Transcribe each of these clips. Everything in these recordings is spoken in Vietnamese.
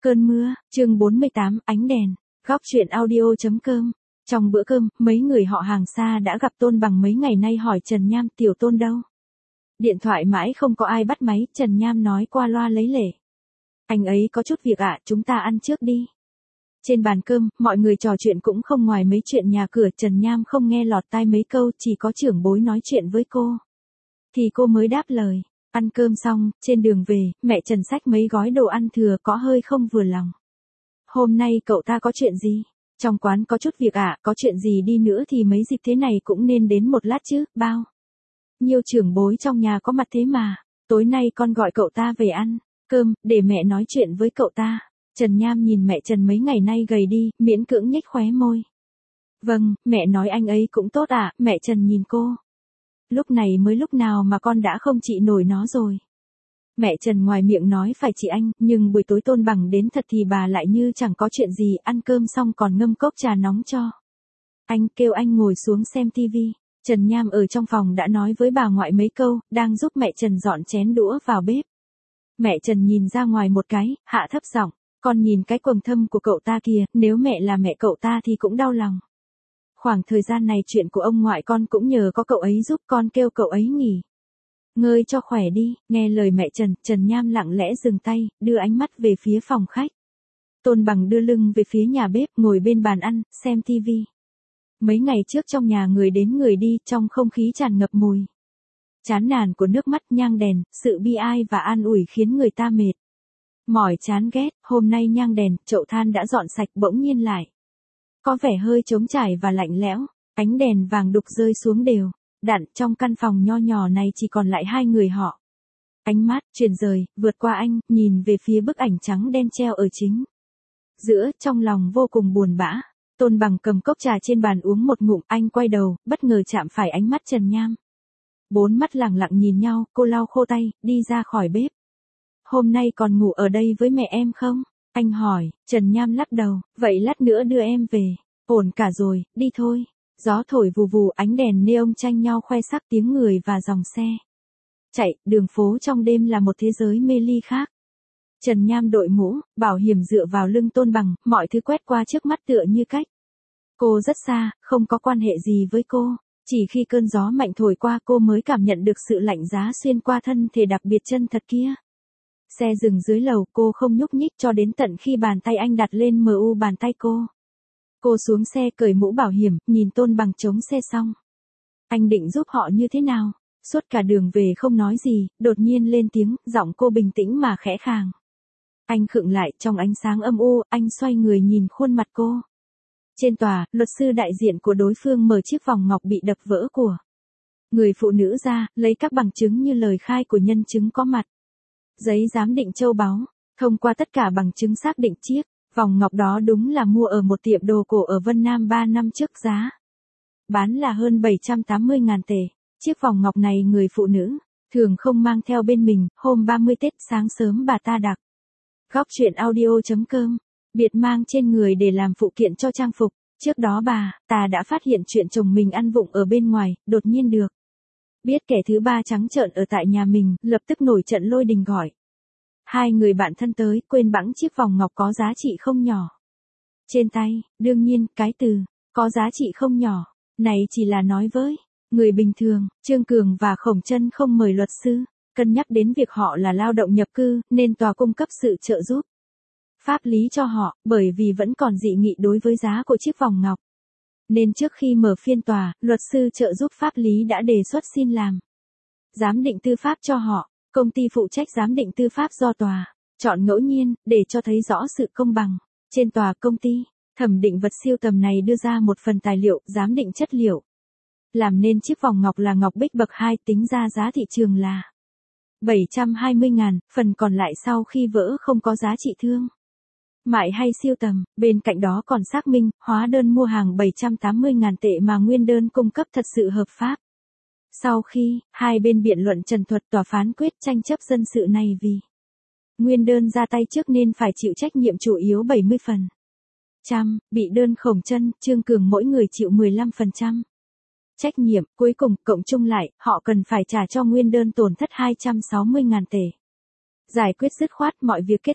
Cơn mưa, chương 48, ánh đèn. Góc truyện audio.com. Trong bữa cơm, mấy người họ hàng xa đã gặp Tôn Bằng mấy ngày nay hỏi Trần Nham tiểu Tôn đâu. Điện thoại mãi không có ai bắt máy, Trần Nham nói qua loa lấy lể. Anh ấy có chút việc ạ, chúng ta ăn trước đi. Trên bàn cơm, mọi người trò chuyện cũng không ngoài mấy chuyện nhà cửa, Trần Nham không nghe lọt tai mấy câu, chỉ có trưởng bối nói chuyện với cô. Thì cô mới đáp lời. Ăn cơm xong, trên đường về, mẹ Trần xách mấy gói đồ ăn thừa có hơi không vừa lòng. Hôm nay cậu ta có chuyện gì? Trong quán có chút việc ạ, có chuyện gì đi nữa thì mấy dịp thế này cũng nên đến một lát chứ, bao. Nhiều trưởng bối trong nhà có mặt thế mà, tối nay con gọi cậu ta về ăn cơm, để mẹ nói chuyện với cậu ta. Trần Nham nhìn mẹ Trần mấy ngày nay gầy đi, miễn cưỡng nhếch khóe môi. Vâng, mẹ nói anh ấy cũng tốt ạ, mẹ Trần nhìn cô. Lúc này mới lúc nào mà con đã không trị nổi nó rồi. Mẹ Trần ngoài miệng nói phải trị anh, nhưng buổi tối Tôn Bằng đến thật thì bà lại như chẳng có chuyện gì, ăn cơm xong còn ngâm cốc trà nóng cho. Anh kêu anh ngồi xuống xem tivi. Trần Nham ở trong phòng đã nói với bà ngoại mấy câu, đang giúp mẹ Trần dọn chén đũa vào bếp. Mẹ Trần nhìn ra ngoài một cái, hạ thấp giọng, con nhìn cái quầng thâm của cậu ta kìa, nếu mẹ là mẹ cậu ta thì cũng đau lòng. Khoảng thời gian này chuyện của ông ngoại con cũng nhờ có cậu ấy giúp, con kêu cậu ấy nghỉ ngơi cho khỏe đi. Nghe lời mẹ Trần, Trần Nham lặng lẽ dừng tay, đưa ánh mắt về phía phòng khách. Tôn Bằng đưa lưng về phía nhà bếp, ngồi bên bàn ăn, xem tivi. Mấy ngày trước trong nhà người đến người đi, trong không khí tràn ngập mùi chán nản của nước mắt, nhang đèn, sự bi ai và an ủi khiến người ta mệt mỏi chán ghét. Hôm nay nhang đèn, chậu than đã dọn sạch, bỗng nhiên lại có vẻ hơi trống trải và lạnh lẽo. Ánh đèn vàng đục rơi xuống đều đặn, trong căn phòng nho nhỏ này chỉ còn lại hai người họ. Ánh mắt truyền rời, vượt qua anh, nhìn về phía bức ảnh trắng đen treo ở chính giữa, trong lòng vô cùng buồn bã. Tôn Bằng cầm cốc trà trên bàn uống một ngụm, anh quay đầu, bất ngờ chạm phải ánh mắt Trần Nham. Bốn mắt lẳng lặng nhìn nhau, cô lau khô tay, đi ra khỏi bếp. Hôm nay còn ngủ ở đây với mẹ em không? Anh hỏi. Trần Nham lắc đầu, vậy lát nữa đưa em về. Ổn cả rồi, đi thôi. Gió thổi vù vù, ánh đèn neon tranh nhau khoe sắc, tiếng người và dòng xe chạy, đường phố trong đêm là một thế giới mê ly khác. Trần Nham đội mũ, bảo hiểm dựa vào lưng Tôn Bằng, mọi thứ quét qua trước mắt tựa như cách cô rất xa, không có quan hệ gì với cô. Chỉ khi cơn gió mạnh thổi qua cô mới cảm nhận được sự lạnh giá xuyên qua thân thể đặc biệt chân thật kia. Xe dừng dưới lầu, cô không nhúc nhích cho đến tận khi bàn tay anh đặt lên mu bàn tay cô. Cô xuống xe cởi mũ bảo hiểm, nhìn Tôn Bằng chống xe xong. Anh định giúp họ như thế nào? Suốt cả đường về không nói gì, đột nhiên lên tiếng, giọng cô bình tĩnh mà khẽ khàng. Anh khựng lại, trong ánh sáng âm u, anh xoay người nhìn khuôn mặt cô. Trên tòa, luật sư đại diện của đối phương mở chiếc vòng ngọc bị đập vỡ của người phụ nữ ra, lấy các bằng chứng như lời khai của nhân chứng có mặt, giấy giám định châu báu. Thông qua tất cả bằng chứng xác định chiếc vòng ngọc đó đúng là mua ở một tiệm đồ cổ ở Vân Nam 3 năm trước, giá bán là hơn 780.000 tệ. Chiếc vòng ngọc này người phụ nữ thường không mang theo bên mình. Hôm 30 Tết sáng sớm bà ta đặt góc truyện audio.com biệt mang trên người để làm phụ kiện cho trang phục. Trước đó bà ta đã phát hiện chuyện chồng mình ăn vụng ở bên ngoài, đột nhiên được biết kẻ thứ ba trắng trợn ở tại nhà mình, lập tức nổi trận lôi đình gọi hai người bạn thân tới, quên bẵng chiếc vòng ngọc có giá trị không nhỏ trên tay. Đương nhiên, cái từ có giá trị không nhỏ này chỉ là nói với người bình thường. Trương Cường và Khổng Trân không mời luật sư, cân nhắc đến việc họ là lao động nhập cư, nên tòa cung cấp sự trợ giúp pháp lý cho họ, bởi vì vẫn còn dị nghị đối với giá của chiếc vòng ngọc. Nên trước khi mở phiên tòa, luật sư trợ giúp pháp lý đã đề xuất xin làm giám định tư pháp cho họ. Công ty phụ trách giám định tư pháp do tòa chọn ngẫu nhiên, để cho thấy rõ sự công bằng. Trên tòa, công ty thẩm định vật siêu tầm này đưa ra một phần tài liệu giám định chất liệu, làm nên chiếc vòng ngọc là ngọc bích bậc 2, tính ra giá thị trường là 720.000, phần còn lại sau khi vỡ không có giá trị thương mại hay siêu tầm. Bên cạnh đó còn xác minh, hóa đơn mua hàng 780.000 tệ mà nguyên đơn cung cấp thật sự hợp pháp. Sau khi hai bên biện luận trần thuật, tòa phán quyết tranh chấp dân sự này vì nguyên đơn ra tay trước nên phải chịu trách nhiệm chủ yếu 70%. Bị đơn Khổng Trân, Trương Cường mỗi người chịu 15% trách nhiệm. Cuối cùng, cộng chung lại, họ cần phải trả cho nguyên đơn tổn thất 260.000 tệ. Giải quyết dứt khoát, mọi việc kết thúc.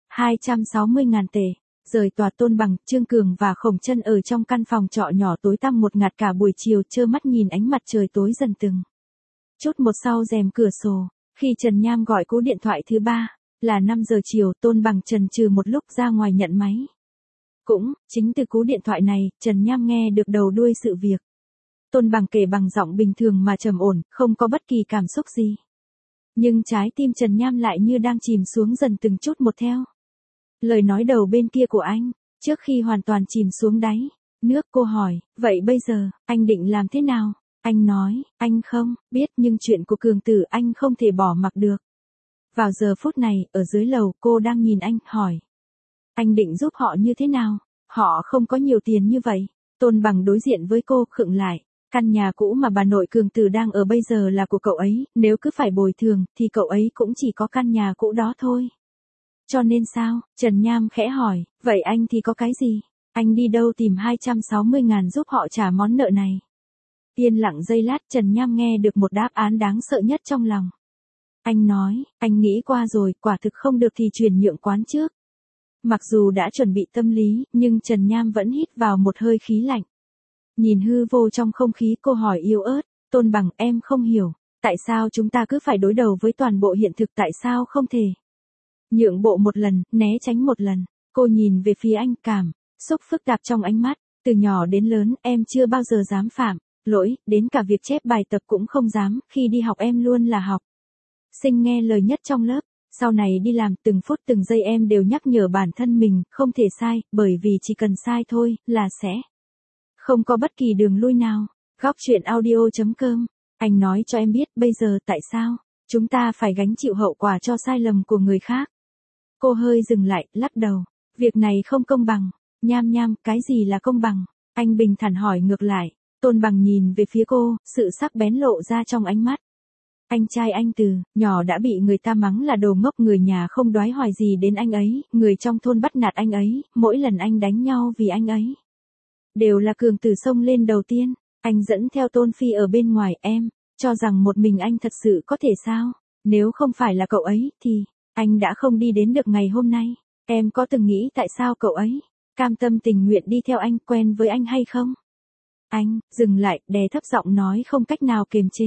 260.000 tệ. Rời tòa Tôn Bằng, Trương Cường và Khổng Chân ở trong căn phòng trọ nhỏ tối tăm một ngạt cả buổi chiều trơ mắt nhìn ánh mặt trời tối dần từng chút một sau rèm cửa sổ. Khi Trần Nham gọi cú điện thoại thứ 3, là 5 giờ chiều, Tôn Bằng chần chừ một lúc ra ngoài nhận máy. Cũng, chính từ cú điện thoại này, Trần Nham nghe được đầu đuôi sự việc. Tôn Bằng kể bằng giọng bình thường mà trầm ổn, không có bất kỳ cảm xúc gì. Nhưng trái tim Trần Nham lại như đang chìm xuống dần từng chút một theo lời nói đầu bên kia của anh, trước khi hoàn toàn chìm xuống đáy nước. Cô hỏi, vậy bây giờ, anh định làm thế nào? Anh nói, anh không biết, nhưng chuyện của Cường Tử anh không thể bỏ mặc được. Vào giờ phút này, ở dưới lầu, cô đang nhìn anh, hỏi. Anh định giúp họ như thế nào? Họ không có nhiều tiền như vậy. Tôn Bằng đối diện với cô, khựng lại. Căn nhà cũ mà bà nội Cường Tử đang ở bây giờ là của cậu ấy, nếu cứ phải bồi thường, thì cậu ấy cũng chỉ có căn nhà cũ đó thôi. Cho nên sao? Trần Nham khẽ hỏi, vậy anh thì có cái gì? Anh đi đâu tìm 260.000 giúp họ trả món nợ này? Yên lặng giây lát, Trần Nham nghe được một đáp án đáng sợ nhất trong lòng. Anh nói, anh nghĩ qua rồi, quả thực không được thì chuyển nhượng quán trước. Mặc dù đã chuẩn bị tâm lý, nhưng Trần Nham vẫn hít vào một hơi khí lạnh. Nhìn hư vô trong không khí, cô hỏi yếu ớt, Tôn Bằng, em không hiểu, tại sao chúng ta cứ phải đối đầu với toàn bộ hiện thực, tại sao không thể nhượng bộ một lần, né tránh một lần? Cô nhìn về phía anh, cảm xúc phức tạp trong ánh mắt. Từ nhỏ đến lớn, em chưa bao giờ dám phạm lỗi, đến cả việc chép bài tập cũng không dám, khi đi học em luôn là học sinh nghe lời nhất trong lớp. Sau này đi làm, từng phút từng giây em đều nhắc nhở bản thân mình, không thể sai, bởi vì chỉ cần sai thôi, là sẽ không có bất kỳ đường lui nào. Góc truyện audio.com. Anh nói cho em biết bây giờ tại sao chúng ta phải gánh chịu hậu quả cho sai lầm của người khác. Cô hơi dừng lại, lắc đầu. Việc này không công bằng. Nham Nham, cái gì là công bằng? Anh bình thản hỏi ngược lại. Tôn Bằng nhìn về phía cô, sự sắc bén lộ ra trong ánh mắt. Anh trai anh từ nhỏ đã bị người ta mắng là đồ ngốc, người nhà không đoái hoài gì đến anh ấy, người trong thôn bắt nạt anh ấy, mỗi lần anh đánh nhau vì anh ấy đều là Cường Tử xông lên đầu tiên. Anh dẫn theo Tôn Phi ở bên ngoài, em cho rằng một mình anh thật sự có thể sao? Nếu không phải là cậu ấy, thì anh đã không đi đến được ngày hôm nay. Em có từng nghĩ tại sao cậu ấy cam tâm tình nguyện đi theo anh, quen với anh hay không? Anh dừng lại, đè thấp giọng nói không cách nào kiềm chế.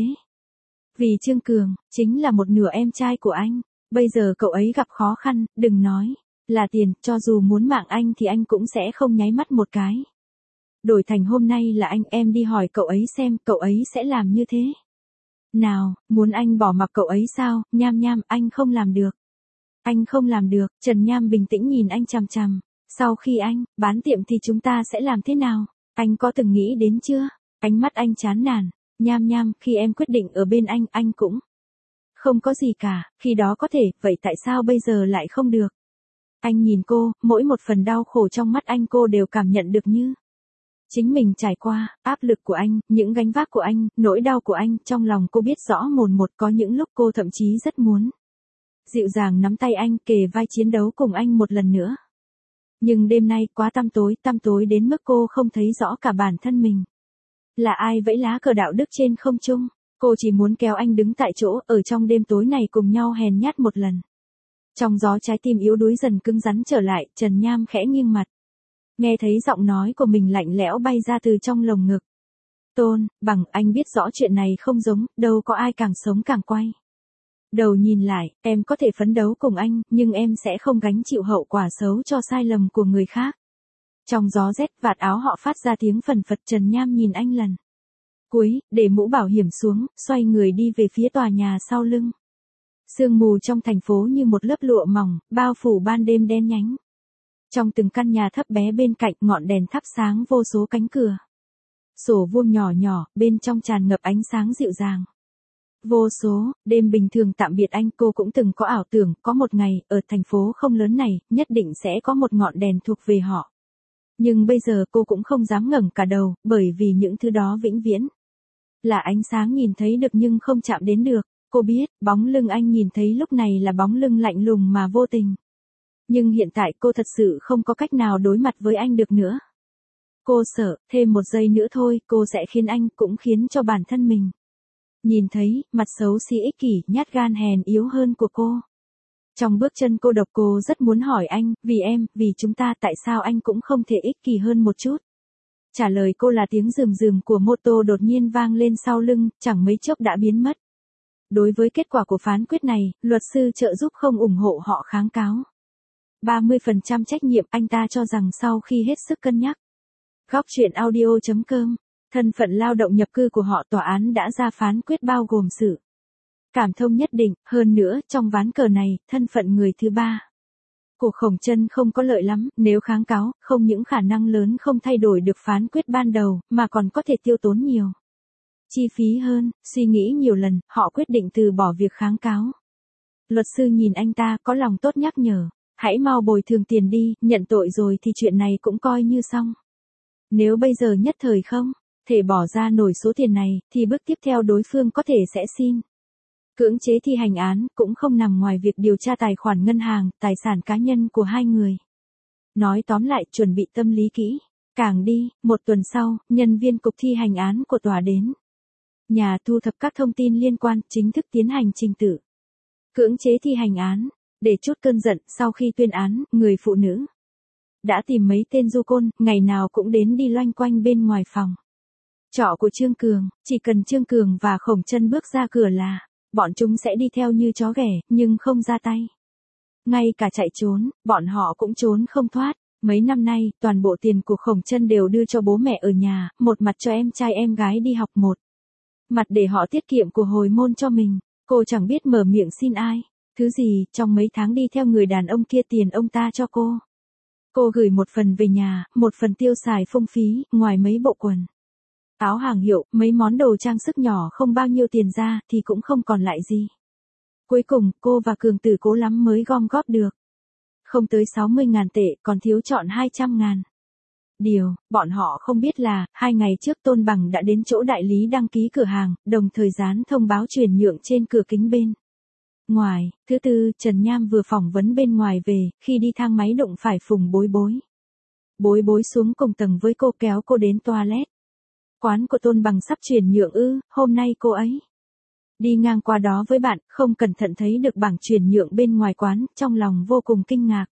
Vì Trương Cường chính là một nửa em trai của anh. Bây giờ cậu ấy gặp khó khăn, đừng nói là tiền, cho dù muốn mạng anh thì anh cũng sẽ không nháy mắt một cái. Đổi thành hôm nay là anh, em đi hỏi cậu ấy xem, cậu ấy sẽ làm như thế nào? Muốn anh bỏ mặc cậu ấy sao? Nham Nham, anh không làm được. Anh không làm được. Trần Nham bình tĩnh nhìn anh chằm chằm. Sau khi anh bán tiệm thì chúng ta sẽ làm thế nào? Anh có từng nghĩ đến chưa? Ánh mắt anh chán nản. Nham Nham, khi em quyết định ở bên anh cũng không có gì cả, khi đó có thể, vậy tại sao bây giờ lại không được? Anh nhìn cô, mỗi một phần đau khổ trong mắt anh cô đều cảm nhận được như chính mình trải qua. Áp lực của anh, những gánh vác của anh, nỗi đau của anh, trong lòng cô biết rõ mồn một. Có những lúc cô thậm chí rất muốn dịu dàng nắm tay anh, kề vai chiến đấu cùng anh một lần nữa. Nhưng đêm nay quá tăm tối đến mức cô không thấy rõ cả bản thân mình. Là ai vẫy lá cờ đạo đức trên không trung? Cô chỉ muốn kéo anh đứng tại chỗ, ở trong đêm tối này cùng nhau hèn nhát một lần. Trong gió trái tim yếu đuối dần cứng rắn trở lại, Trần Nham khẽ nghiêng mặt. Nghe thấy giọng nói của mình lạnh lẽo bay ra từ trong lồng ngực. Tôn Bằng, anh biết rõ chuyện này không giống, đâu có ai càng sống càng quay đầu nhìn lại, em có thể phấn đấu cùng anh, nhưng em sẽ không gánh chịu hậu quả xấu cho sai lầm của người khác. Trong gió rét, vạt áo họ phát ra tiếng phần phật. Trần Nham nhìn anh lần cuối, để mũ bảo hiểm xuống, xoay người đi về phía tòa nhà sau lưng. Sương mù trong thành phố như một lớp lụa mỏng, bao phủ ban đêm đen nhánh. Trong từng căn nhà thấp bé bên cạnh, ngọn đèn thắp sáng vô số cánh cửa sổ vuông nhỏ nhỏ, bên trong tràn ngập ánh sáng dịu dàng. Vô số đêm bình thường tạm biệt anh, cô cũng từng có ảo tưởng, có một ngày, ở thành phố không lớn này, nhất định sẽ có một ngọn đèn thuộc về họ. Nhưng bây giờ cô cũng không dám ngẩng cả đầu, bởi vì những thứ đó vĩnh viễn là ánh sáng nhìn thấy được nhưng không chạm đến được. Cô biết, bóng lưng anh nhìn thấy lúc này là bóng lưng lạnh lùng mà vô tình. Nhưng hiện tại cô thật sự không có cách nào đối mặt với anh được nữa. Cô sợ, thêm một giây nữa thôi, cô sẽ khiến anh, cũng khiến cho bản thân mình nhìn thấy mặt xấu xí ích kỷ, nhát gan hèn yếu hơn của cô. Trong bước chân cô độc cô rất muốn hỏi anh, vì em, vì chúng ta tại sao anh cũng không thể ích kỷ hơn một chút. Trả lời cô là tiếng rườm rườm của mô tô đột nhiên vang lên sau lưng, chẳng mấy chốc đã biến mất. Đối với kết quả của phán quyết này, luật sư trợ giúp không ủng hộ họ kháng cáo. 30% trách nhiệm anh ta cho rằng sau khi hết sức cân nhắc. Góc chuyện audio.com, thân phận lao động nhập cư của họ tòa án đã ra phán quyết bao gồm sự cảm thông nhất định, hơn nữa trong ván cờ này, thân phận người thứ ba của Khổng Trân không có lợi lắm, nếu kháng cáo, không những khả năng lớn không thay đổi được phán quyết ban đầu, mà còn có thể tiêu tốn nhiều chi phí hơn. Suy nghĩ nhiều lần, họ quyết định từ bỏ việc kháng cáo. Luật sư nhìn anh ta có lòng tốt nhắc nhở, hãy mau bồi thường tiền đi, nhận tội rồi thì chuyện này cũng coi như xong. Nếu bây giờ nhất thời không thể bỏ ra nổi số tiền này, thì bước tiếp theo đối phương có thể sẽ xin cưỡng chế thi hành án, cũng không nằm ngoài việc điều tra tài khoản ngân hàng, tài sản cá nhân của hai người. Nói tóm lại, chuẩn bị tâm lý kỹ. Càng đi, một tuần sau, nhân viên cục thi hành án của tòa đến nhà thu thập các thông tin liên quan, chính thức tiến hành trình tự cưỡng chế thi hành án. Để trút cơn giận, sau khi tuyên án, người phụ nữ đã tìm mấy tên du côn, ngày nào cũng đến đi loanh quanh bên ngoài phòng trọ của Trương Cường. Chỉ cần Trương Cường và Khổng Trân bước ra cửa là bọn chúng sẽ đi theo như chó ghẻ, nhưng không ra tay. Ngay cả chạy trốn, bọn họ cũng trốn không thoát. Mấy năm nay, toàn bộ tiền của Khổng Trân đều đưa cho bố mẹ ở nhà, một mặt cho em trai em gái đi học, một mặt để họ tiết kiệm của hồi môn cho mình. Cô chẳng biết mở miệng xin ai thứ gì, trong mấy tháng đi theo người đàn ông kia tiền ông ta cho cô. Cô gửi một phần về nhà, một phần tiêu xài phung phí, ngoài mấy bộ quần áo hàng hiệu, mấy món đồ trang sức nhỏ không bao nhiêu tiền ra, thì cũng không còn lại gì. Cuối cùng, cô và Cường Tử cố lắm mới gom góp được không tới 60.000 tệ, còn thiếu trọn 200.000. Điều bọn họ không biết là, 2 ngày trước Tôn Bằng đã đến chỗ đại lý đăng ký cửa hàng, đồng thời dán thông báo chuyển nhượng trên cửa kính bên ngoài. Thứ tư, Trần Nham vừa phỏng vấn bên ngoài về, khi đi thang máy đụng phải Phùng Bối Bối. Bối Bối xuống cùng tầng với cô, kéo cô đến toilet. Quán của Tôn Bằng sắp chuyển nhượng ư? Hôm nay cô ấy đi ngang qua đó với bạn, không cẩn thận thấy được bảng chuyển nhượng bên ngoài quán, trong lòng vô cùng kinh ngạc.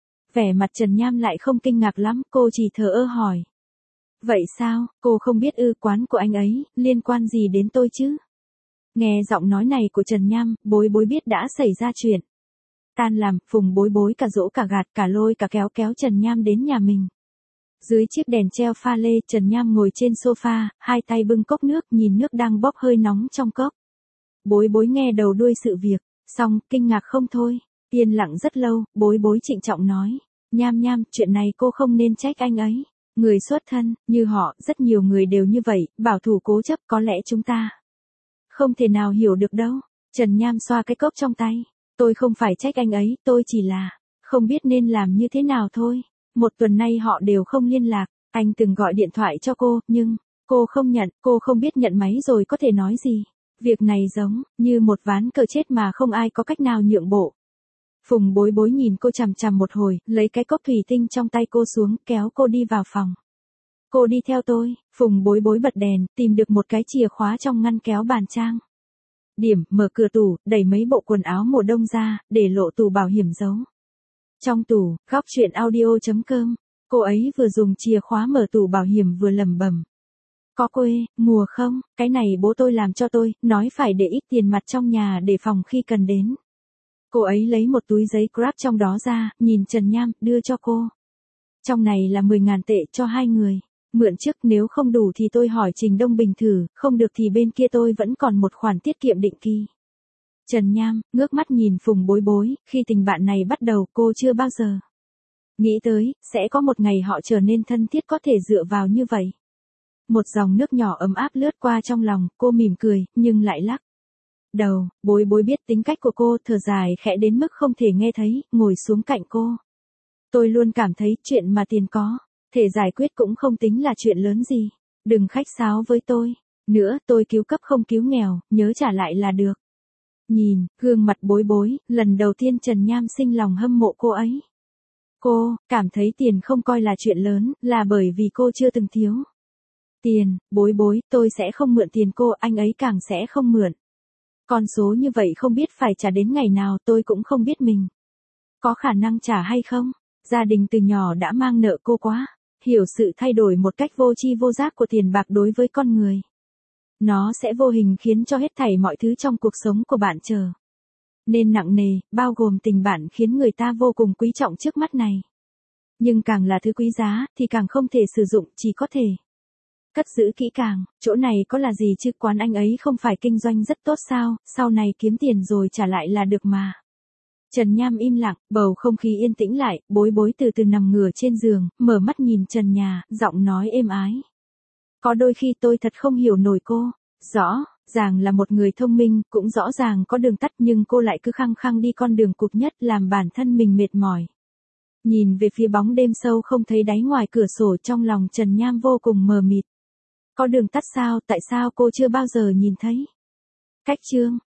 Vẻ mặt Trần Nham lại không kinh ngạc lắm, cô chỉ thờ ơ hỏi. Vậy sao, cô không biết ư? Quán của anh ấy, liên quan gì đến tôi chứ? Nghe giọng nói này của Trần Nham, Bối Bối biết đã xảy ra chuyện. Tan làm, Phùng Bối Bối cả dỗ cả gạt cả lôi cả kéo Trần Nham đến nhà mình. Dưới chiếc đèn treo pha lê, Trần Nham ngồi trên sofa, hai tay bưng cốc nước, nhìn nước đang bốc hơi nóng trong cốc. Bối Bối nghe đầu đuôi sự việc, xong, kinh ngạc không thôi. Yên lặng rất lâu, Bối Bối trịnh trọng nói. Nham, chuyện này cô không nên trách anh ấy. Người xuất thân, như họ, rất nhiều người đều như vậy, bảo thủ cố chấp, có lẽ chúng ta không thể nào hiểu được đâu. Trần Nham xoa cái cốc trong tay. Tôi không phải trách anh ấy, tôi chỉ là không biết nên làm như thế nào thôi. Một tuần nay họ đều không liên lạc. Anh từng gọi điện thoại cho cô, nhưng cô không nhận, cô không biết nhận máy rồi có thể nói gì. Việc này giống như một ván cờ chết mà không ai có cách nào nhượng bộ. Phùng Bối Bối nhìn cô chằm chằm một hồi, lấy cái cốc thủy tinh trong tay cô xuống, kéo cô đi vào phòng. Cô đi theo tôi. Phùng Bối Bối bật đèn, tìm được một cái chìa khóa trong ngăn kéo bàn trang điểm, mở cửa tủ, đẩy mấy bộ quần áo mùa đông ra, để lộ tủ bảo hiểm giấu trong tủ. Góc chuyện audio.com. Cô ấy vừa dùng chìa khóa mở tủ bảo hiểm vừa lẩm bẩm. Có quê mùa không? Cái này bố tôi làm cho tôi, nói phải để ít tiền mặt trong nhà để phòng khi cần đến. Cô ấy lấy một túi giấy Grab trong đó ra, nhìn Trần Nham, đưa cho cô. Trong này là 10.000 tệ cho hai người. Mượn trước, nếu không đủ thì tôi hỏi Trình Đông Bình thử, không được thì bên kia tôi vẫn còn một khoản tiết kiệm định kỳ. Trần Nham, ngước mắt nhìn Phùng Bối Bối, khi tình bạn này bắt đầu cô chưa bao giờ nghĩ tới, sẽ có một ngày họ trở nên thân thiết có thể dựa vào như vậy. Một dòng nước nhỏ ấm áp lướt qua trong lòng, cô mỉm cười, nhưng lại lắc đầu. Bối Bối biết tính cách của cô, thở dài khẽ đến mức không thể nghe thấy, ngồi xuống cạnh cô. Tôi luôn cảm thấy chuyện mà tiền có thể giải quyết cũng không tính là chuyện lớn gì. Đừng khách sáo với tôi nữa, tôi cứu cấp không cứu nghèo, nhớ trả lại là được. Nhìn gương mặt Bối Bối, lần đầu tiên Trần Nham sinh lòng hâm mộ cô ấy. Cô cảm thấy tiền không coi là chuyện lớn, là bởi vì cô chưa từng thiếu tiền. Bối Bối, tôi sẽ không mượn tiền cô, anh ấy càng sẽ không mượn Con số như vậy không biết phải trả đến ngày nào, tôi cũng không biết mình có khả năng trả hay không. Gia đình từ nhỏ đã mang nợ cô quá, hiểu sự thay đổi một cách vô tri vô giác của tiền bạc đối với con người. Nó sẽ vô hình khiến cho hết thảy mọi thứ trong cuộc sống của bạn trở nên nặng nề, bao gồm tình bạn khiến người ta vô cùng quý trọng trước mắt này. Nhưng càng là thứ quý giá, thì càng không thể sử dụng, chỉ có thể cất giữ kỹ càng. Chỗ này có là gì chứ, quán anh ấy không phải kinh doanh rất tốt sao, sau này kiếm tiền rồi trả lại là được mà. Trần Nham im lặng, bầu không khí yên tĩnh lại, Bối Bối từ từ nằm ngửa trên giường, mở mắt nhìn trần nhà, giọng nói êm ái. Có đôi khi tôi thật không hiểu nổi cô. Rõ ràng là một người thông minh, cũng rõ ràng có đường tắt, nhưng cô lại cứ khăng khăng đi con đường cụt nhất, làm bản thân mình mệt mỏi. Nhìn về phía bóng đêm sâu không thấy đáy ngoài cửa sổ, trong lòng Trần Nham vô cùng mờ mịt. Có đường tắt sao, tại sao cô chưa bao giờ nhìn thấy? Cách chương